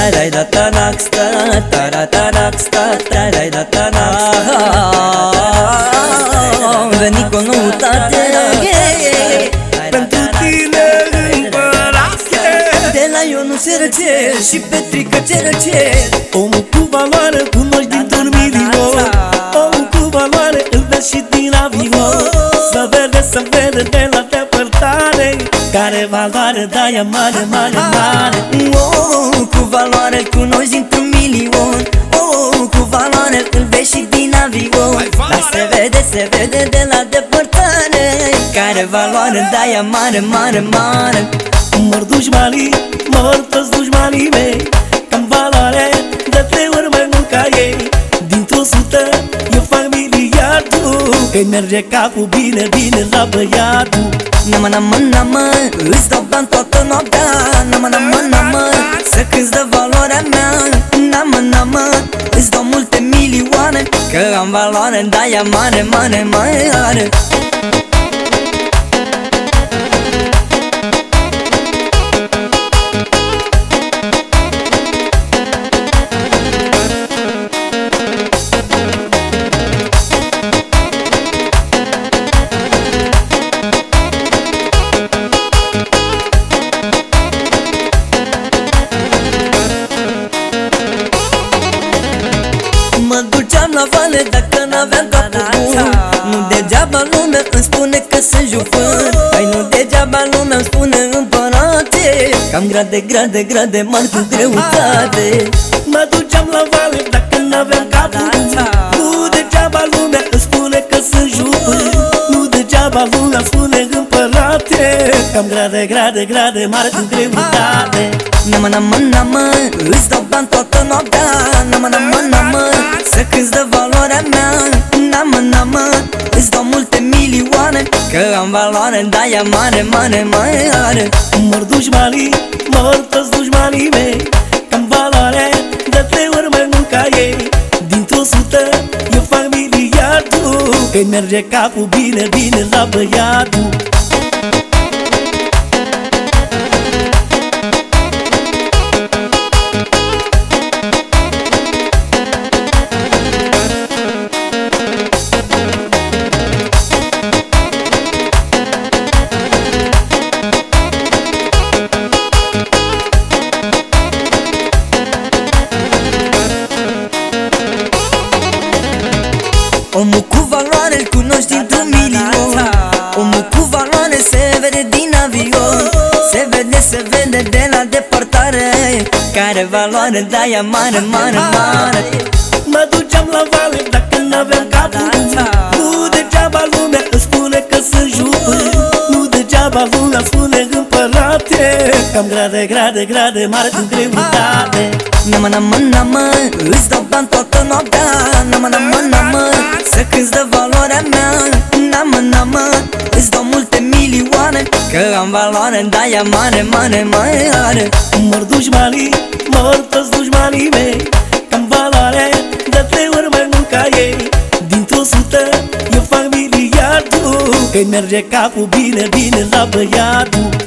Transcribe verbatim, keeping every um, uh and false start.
tarai da tanaxta, tara tanaxta, tarai da tanaxta. Veni cu o noutate pentru tine împărase. de la Ionuț Răcel și Petrică Cerăcel. Omul cu valoare cunoști dintr-un milion. Omul cu valoare îl vezi și din avion. Să vede, să vede de la depărtare care valoare dai mare, mare, mare. Omul cu valoare îl cunoști dintr-un milion. Omul cu valoare îl vezi și din avion. Dar se vede, se vede de la depărtare care valoare dai mare, mare, mare. Mor dușmanii, mor toți dușmanii mei, că-n valoare de trei ori mai mult ca ei. Dintr-o sută eu fac miliardul, că-i merge capul bine, bine la băiatul. Nama, nama, nama, îți dau bani toată noaptea. Nama, nama, nama, să cânti de valoarea mea. Nama, nama, îți dau multe milioane, că am valoare, da, ea mare, mare, mare. Mă duceam la vale dacă n-aveam capul bun. Nu degeaba lumea îmi spune că sunt jufân. Hai, nu degeaba lumea îmi spune împărate, că-am grade, grade, grade mari cu greutate. Mă duceam la vale dacă n-aveam capul bun. Nu degeaba lumea îmi spune că sunt jufân. Nu degeaba lumea îmi spune împărate, că-am grade, grade, grade mari cu greutate. Nama, nama, nama, îți dau bani toată noaptea. Nama, nama, nama, să cânti de valoarea mea. Nama, nama, îți dau multe milioane, că am valoare, da, ea mare, mare, mare. Mor dușmanii, mor toți dușmanii mei, că-n valoare de trei ori mai mult ca ei. Dintr-o sută eu fac miliardul, că-i merge capul bine, bine la băiatul. Omul cu valoare îl cunoști dintr-un milion. Omul cu valoare se vede din avion. Se vede, se vede de la depărtare care valoare da, ea mare, mare, mare. Mă duceam la vale dacă n-aveam capul bun. Nu degeaba lumea îmi spune că sunt jufân. Nu degeaba lumea îmi spune împărate, că-am grade, grade, grade mari cu greutate. Nama, nama, nama, îți dau bani toată noaptea. Nama, nama, nama, să cânti de valoarea mea. Nama, nama, îți dau multe milioane, că am valoare, da, ea mare, mare, mare. Mor dușmanii, mor toți dușmanii mei, că-n valoare de trei ori mai mult ca ei. Dintr-o sută eu fac miliardul, că-i merge capul bine, bine la băiatul.